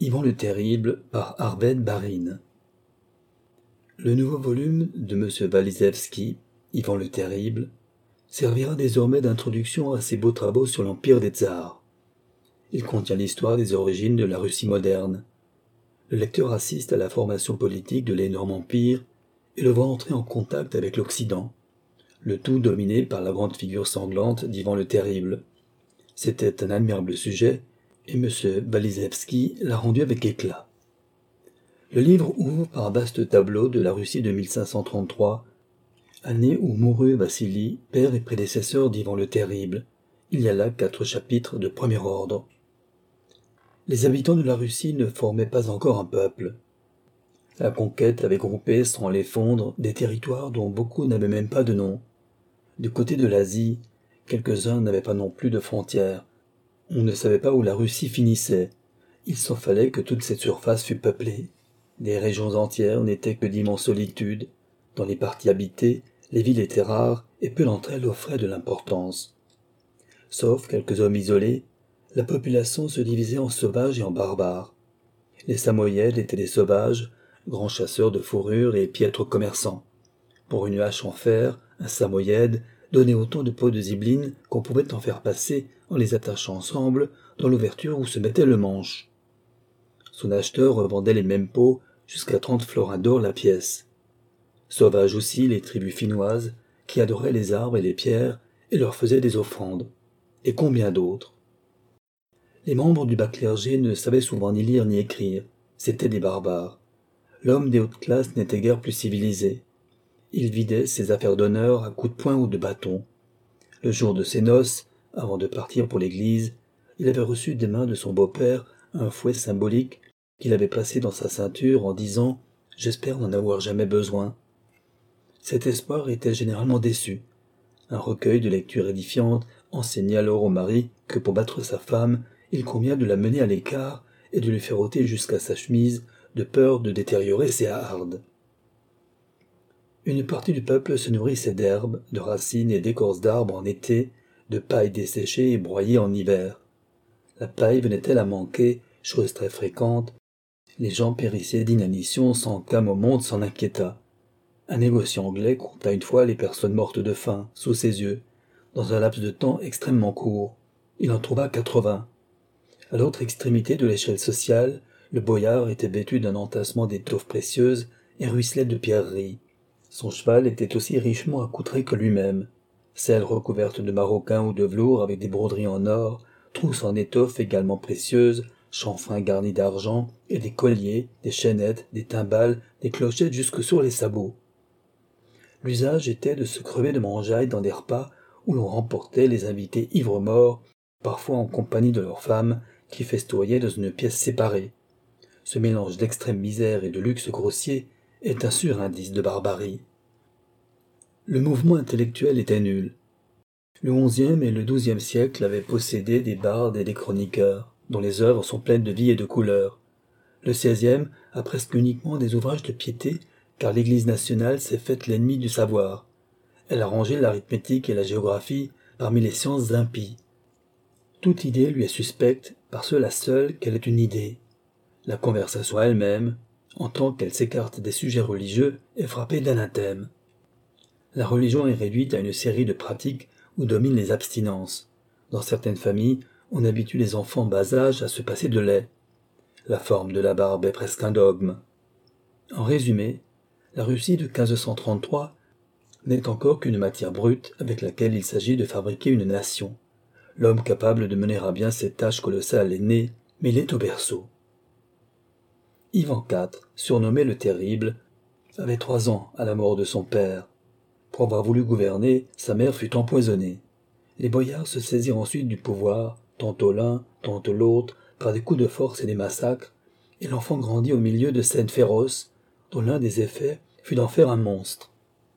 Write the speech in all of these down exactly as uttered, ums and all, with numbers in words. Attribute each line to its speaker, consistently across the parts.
Speaker 1: Yvan le Terrible par Arved Barine. Le nouveau volume de M. Walizewski, Yvan le Terrible, servira désormais d'introduction à ses beaux travaux sur l'Empire des Tsars. Il contient l'histoire des origines de la Russie moderne. Le lecteur assiste à la formation politique de l'énorme empire et le voit entrer en contact avec l'Occident, le tout dominé par la grande figure sanglante d'Yvan le Terrible. C'était un admirable sujet, et M. Walizewski l'a rendu avec éclat. Le livre ouvre par un vaste tableau de la Russie de mille cinq cent trente-trois, année où mourut Vassili, père et prédécesseur d'Yvan le Terrible. Il y a là quatre chapitres de premier ordre. Les habitants de la Russie ne formaient pas encore un peuple. La conquête avait groupé, sans les fondre, des territoires dont beaucoup n'avaient même pas de nom. Du côté de l'Asie, quelques-uns n'avaient pas non plus de frontières. On ne savait pas où la Russie finissait. Il s'en fallait que toute cette surface fût peuplée. Des régions entières n'étaient que d'immenses solitudes. Dans les parties habitées, les villes étaient rares et peu d'entre elles offraient de l'importance. Sauf quelques hommes isolés, la population se divisait en sauvages et en barbares. Les Samoyèdes étaient des sauvages, grands chasseurs de fourrures et piètres commerçants. Pour une hache en fer, un Samoyède donnait autant de peaux de zibeline qu'on pouvait en faire passer en les attachant ensemble dans l'ouverture où se mettait le manche. Son acheteur revendait les mêmes peaux jusqu'à trente florins d'or la pièce. Sauvages aussi les tribus finnoises qui adoraient les arbres et les pierres et leur faisaient des offrandes. Et combien d'autres. Les membres du bas clergé ne savaient souvent ni lire ni écrire. C'étaient des barbares. L'homme des hautes classes n'était guère plus civilisé. Il vidait ses affaires d'honneur à coups de poing ou de bâton. Le jour de ses noces, avant de partir pour l'église, il avait reçu des mains de son beau-père un fouet symbolique qu'il avait placé dans sa ceinture en disant « J'espère n'en avoir jamais besoin ». Cet espoir était généralement déçu. Un recueil de lectures édifiantes enseignait alors au mari que pour battre sa femme, il convient de la mener à l'écart et de lui faire ôter jusqu'à sa chemise de peur de détériorer ses hardes. Une partie du peuple se nourrissait d'herbes, de racines et d'écorces d'arbres en été, de paille desséchée et broyée en hiver. La paille venait-elle à manquer, chose très fréquente, les gens périssaient d'inanition sans qu'un au monde s'en inquiétât. Un négociant anglais compta une fois les personnes mortes de faim, sous ses yeux, dans un laps de temps extrêmement court. Il en trouva quatre-vingts. À l'autre extrémité de l'échelle sociale, le boyard était vêtu d'un entassement d'étoffes précieuses et ruisselait de pierreries. Son cheval était aussi richement accoutré que lui-même. Selle recouverte de maroquin ou de velours avec des broderies en or, trousses en étoffes également précieuses, chanfreins garnis d'argent, et des colliers, des chaînettes, des timbales, des clochettes jusque sur les sabots. L'usage était de se crever de mangeaille dans des repas où l'on remportait les invités ivres-morts, parfois en compagnie de leurs femmes, qui festoyaient dans une pièce séparée. Ce mélange d'extrême misère et de luxe grossier est un sûr indice de barbarie. Le mouvement intellectuel était nul. Le onzième et le douzième siècle avaient possédé des bardes et des chroniqueurs, dont les œuvres sont pleines de vie et de couleurs. Le seizième a presque uniquement des ouvrages de piété, car l'Église nationale s'est faite l'ennemi du savoir. Elle a rangé l'arithmétique et la géographie parmi les sciences impies. Toute idée lui est suspecte par cela seul qu'elle est une idée. La conversation elle-même, en tant qu'elle s'écarte des sujets religieux, est frappée d'anathème. La religion est réduite à une série de pratiques où dominent les abstinences. Dans certaines familles, on habitue les enfants bas âge à se passer de lait. La forme de la barbe est presque un dogme. En résumé, la Russie de quinze cent trente-trois n'est encore qu'une matière brute avec laquelle il s'agit de fabriquer une nation. L'homme capable de mener à bien cette tâche colossale est né, mais il est au berceau. Yvan quatre, surnommé le Terrible, avait trois ans à la mort de son père. Pour avoir voulu gouverner, sa mère fut empoisonnée. Les boyards se saisirent ensuite du pouvoir, tantôt l'un, tantôt l'autre, par des coups de force et des massacres, et l'enfant grandit au milieu de scènes féroces, dont l'un des effets fut d'en faire un monstre.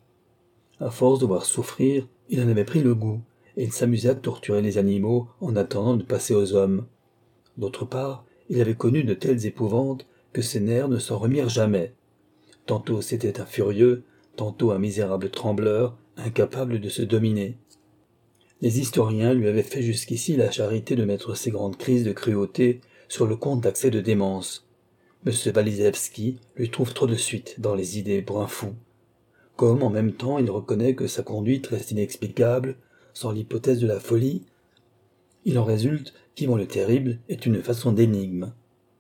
Speaker 1: À force de voir souffrir, il en avait pris le goût, et il s'amusait à torturer les animaux en attendant de passer aux hommes. D'autre part, il avait connu de telles épouvantes que ses nerfs ne s'en remirent jamais. Tantôt c'était un furieux, tantôt un misérable trembleur, incapable de se dominer. Les historiens lui avaient fait jusqu'ici la charité de mettre ces grandes crises de cruauté sur le compte d'accès de démence. M. Walizewski lui trouve trop de suite dans les idées brun fou. Comme en même temps il reconnaît que sa conduite reste inexplicable, sans l'hypothèse de la folie, il en résulte qu'Yvan le Terrible est une façon d'énigme.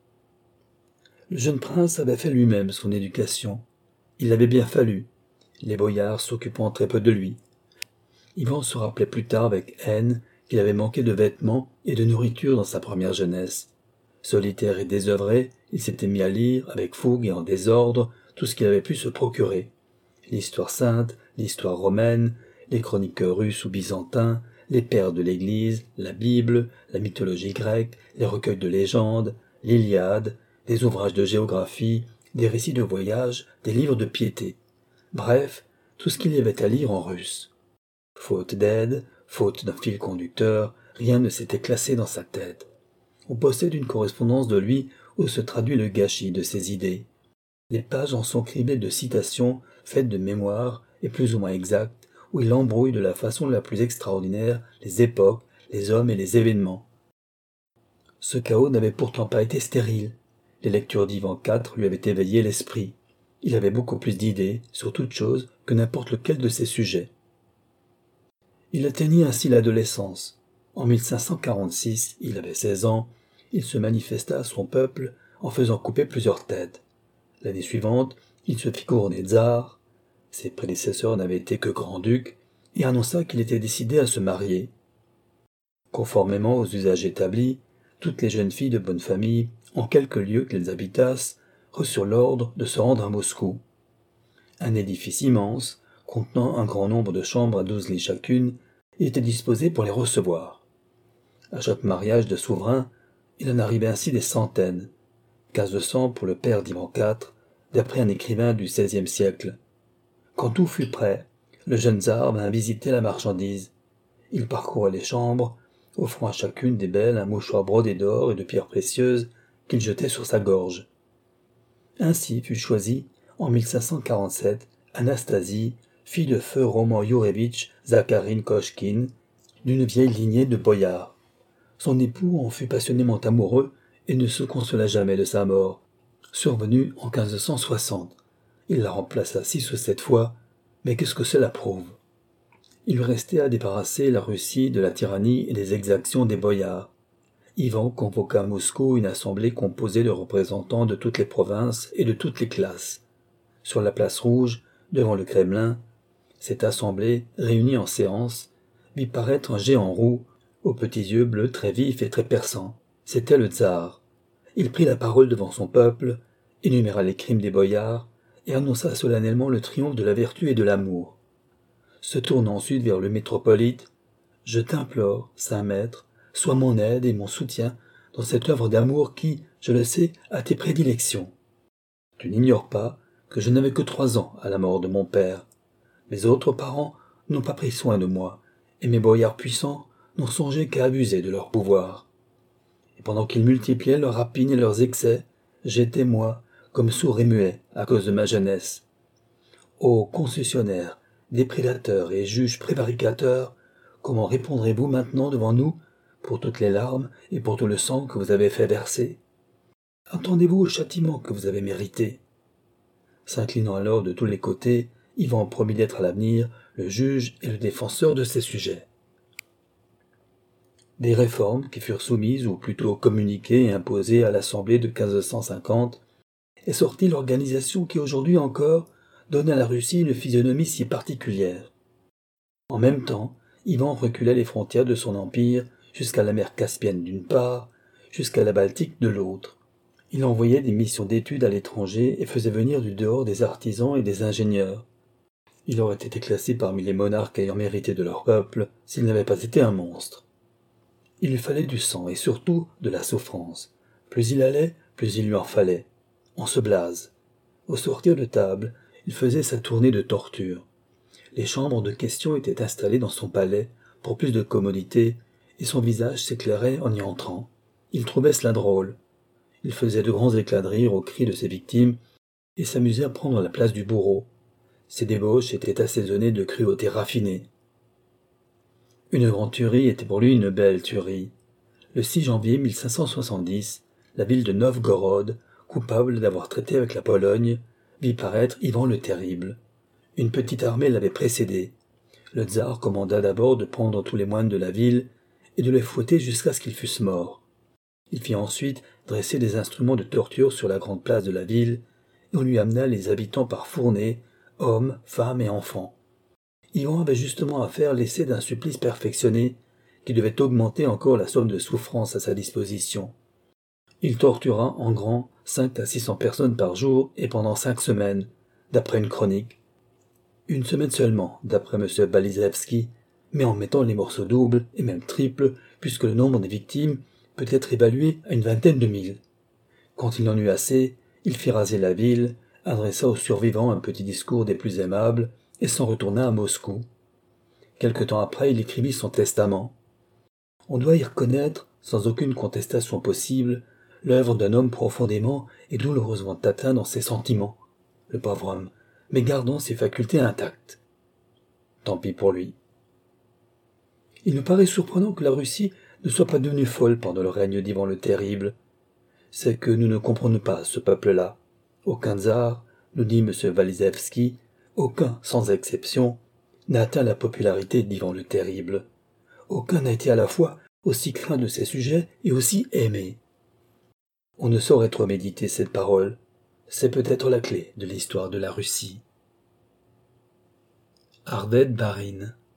Speaker 1: Le jeune prince avait fait lui-même son éducation. Il avait bien fallu, les boyards s'occupant très peu de lui. Yvan se rappelait plus tard avec haine qu'il avait manqué de vêtements et de nourriture dans sa première jeunesse. Solitaire et désœuvré, il s'était mis à lire, avec fougue et en désordre, tout ce qu'il avait pu se procurer. L'histoire sainte, l'histoire romaine, les chroniques russes ou byzantins, les pères de l'Église, la Bible, la mythologie grecque, les recueils de légendes, l'Iliade, des ouvrages de géographie, des récits de voyage, des livres de piété. Bref, tout ce qu'il y avait à lire en russe. Faute d'aide, faute d'un fil conducteur, rien ne s'était classé dans sa tête. On possède une correspondance de lui où se traduit le gâchis de ses idées. Les pages en sont criblées de citations faites de mémoire et plus ou moins exactes, où il embrouille de la façon la plus extraordinaire les époques, les hommes et les événements. Ce chaos n'avait pourtant pas été stérile. Les lectures d'Yvan quatre lui avaient éveillé l'esprit. Il avait beaucoup plus d'idées, sur toute chose, que n'importe lequel de ses sujets. Il atteignit ainsi l'adolescence. En mille cinq cent quarante-six, il avait seize ans, il se manifesta à son peuple en faisant couper plusieurs têtes. L'année suivante, il se fit couronner tsar, ses prédécesseurs n'avaient été que grands-ducs, et annonça qu'il était décidé à se marier. Conformément aux usages établis, toutes les jeunes filles de bonne famille, en quelque lieu qu'elles habitassent, reçurent l'ordre de se rendre à Moscou. Un édifice immense, contenant un grand nombre de chambres à douze lits chacune, était disposé pour les recevoir. À chaque mariage de souverain, il en arrivait ainsi des centaines, quinze cents pour le père d'Yvan quatre, d'après un écrivain du seizième siècle. Quand tout fut prêt, le jeune tsar vint visiter la marchandise. Il parcourait les chambres, offrant à chacune des belles un mouchoir brodé d'or et de pierres précieuses qu'il jetait sur sa gorge. Ainsi fut choisie, en mille cinq cent quarante-sept, Anastasie, fille de feu Roman Yourevitch Zakharine Kochkine, d'une vieille lignée de boyards. Son époux en fut passionnément amoureux et ne se consola jamais de sa mort, survenue en quinze cent soixante. Il la remplaça six ou sept fois, mais qu'est-ce que cela prouve? Il lui restait à débarrasser la Russie de la tyrannie et des exactions des boyards. Yvan convoqua à Moscou une assemblée composée de représentants de toutes les provinces et de toutes les classes. Sur la place rouge, devant le Kremlin, cette assemblée, réunie en séance, vit paraître un géant roux, aux petits yeux bleus très vifs et très perçants. C'était le tsar. Il prit la parole devant son peuple, énuméra les crimes des boyards, et annonça solennellement le triomphe de la vertu et de l'amour. Se tournant ensuite vers le métropolite, « Je t'implore, saint maître, sois mon aide et mon soutien dans cette œuvre d'amour qui, je le sais, a tes prédilections. Tu n'ignores pas que je n'avais que trois ans à la mort de mon père. Mes autres parents n'ont pas pris soin de moi, et mes boyards puissants n'ont songé qu'à abuser de leur pouvoir. Et pendant qu'ils multipliaient leurs rapines et leurs excès, j'étais, moi, comme sourd et muet à cause de ma jeunesse. Ô concessionnaires, déprédateurs et juges prévaricateurs, comment répondrez-vous maintenant devant nous pour toutes les larmes et pour tout le sang que vous avez fait verser? Attendez-vous au châtiment que vous avez mérité? » S'inclinant alors de tous les côtés, Yvan promit d'être à l'avenir le juge et le défenseur de ses sujets. Des réformes qui furent soumises ou plutôt communiquées et imposées à l'Assemblée de quinze cent cinquante est sortie l'organisation qui aujourd'hui encore donne à la Russie une physionomie si particulière. En même temps, Yvan reculait les frontières de son empire jusqu'à la mer Caspienne d'une part, jusqu'à la Baltique de l'autre. Il envoyait des missions d'études à l'étranger et faisait venir du dehors des artisans et des ingénieurs. Il aurait été classé parmi les monarques ayant mérité de leur peuple s'il n'avait pas été un monstre. Il lui fallait du sang et surtout de la souffrance. Plus il allait, plus il lui en fallait. On se blase. Au sortir de table, il faisait sa tournée de torture. Les chambres de question étaient installées dans son palais pour plus de commodité, et son visage s'éclairait en y entrant. Il trouvait cela drôle. Il faisait de grands éclats de rire aux cris de ses victimes et s'amusait à prendre la place du bourreau. Ses débauches étaient assaisonnées de cruauté raffinée. Une grande tuerie était pour lui une belle tuerie. Le six janvier mille cinq cent soixante-dix, la ville de Novgorod, coupable d'avoir traité avec la Pologne, vit paraître Ivan le Terrible. Une petite armée l'avait précédé. Le tsar commanda d'abord de prendre tous les moines de la ville et de les fouetter jusqu'à ce qu'ils fussent morts. Il fit ensuite dresser des instruments de torture sur la grande place de la ville, et on lui amena les habitants par fournées, hommes, femmes et enfants. Ivan avait justement à faire l'essai d'un supplice perfectionné, qui devait augmenter encore la somme de souffrance à sa disposition. Il tortura en grand cinq à six cents personnes par jour et pendant cinq semaines, d'après une chronique. Une semaine seulement, d'après M. Balizevski, mais en mettant les morceaux doubles et même triples, puisque le nombre des victimes peut être évalué à une vingtaine de mille. Quand il en eut assez, il fit raser la ville, adressa aux survivants un petit discours des plus aimables, et s'en retourna à Moscou. Quelque temps après, il écrivit son testament. On doit y reconnaître, sans aucune contestation possible, l'œuvre d'un homme profondément et douloureusement atteint dans ses sentiments, le pauvre homme, mais gardant ses facultés intactes. Tant pis pour lui. Il nous paraît surprenant que la Russie ne soit pas devenue folle pendant le règne d'Ivan le Terrible. C'est que nous ne comprenons pas ce peuple-là. Aucun tsar, nous dit M. Balizevski, aucun, sans exception, n'a atteint la popularité d'Ivan le Terrible. Aucun n'a été à la fois aussi craint de ses sujets et aussi aimé. On ne saurait trop méditer cette parole. C'est peut-être la clé de l'histoire de la Russie. Arved Barin.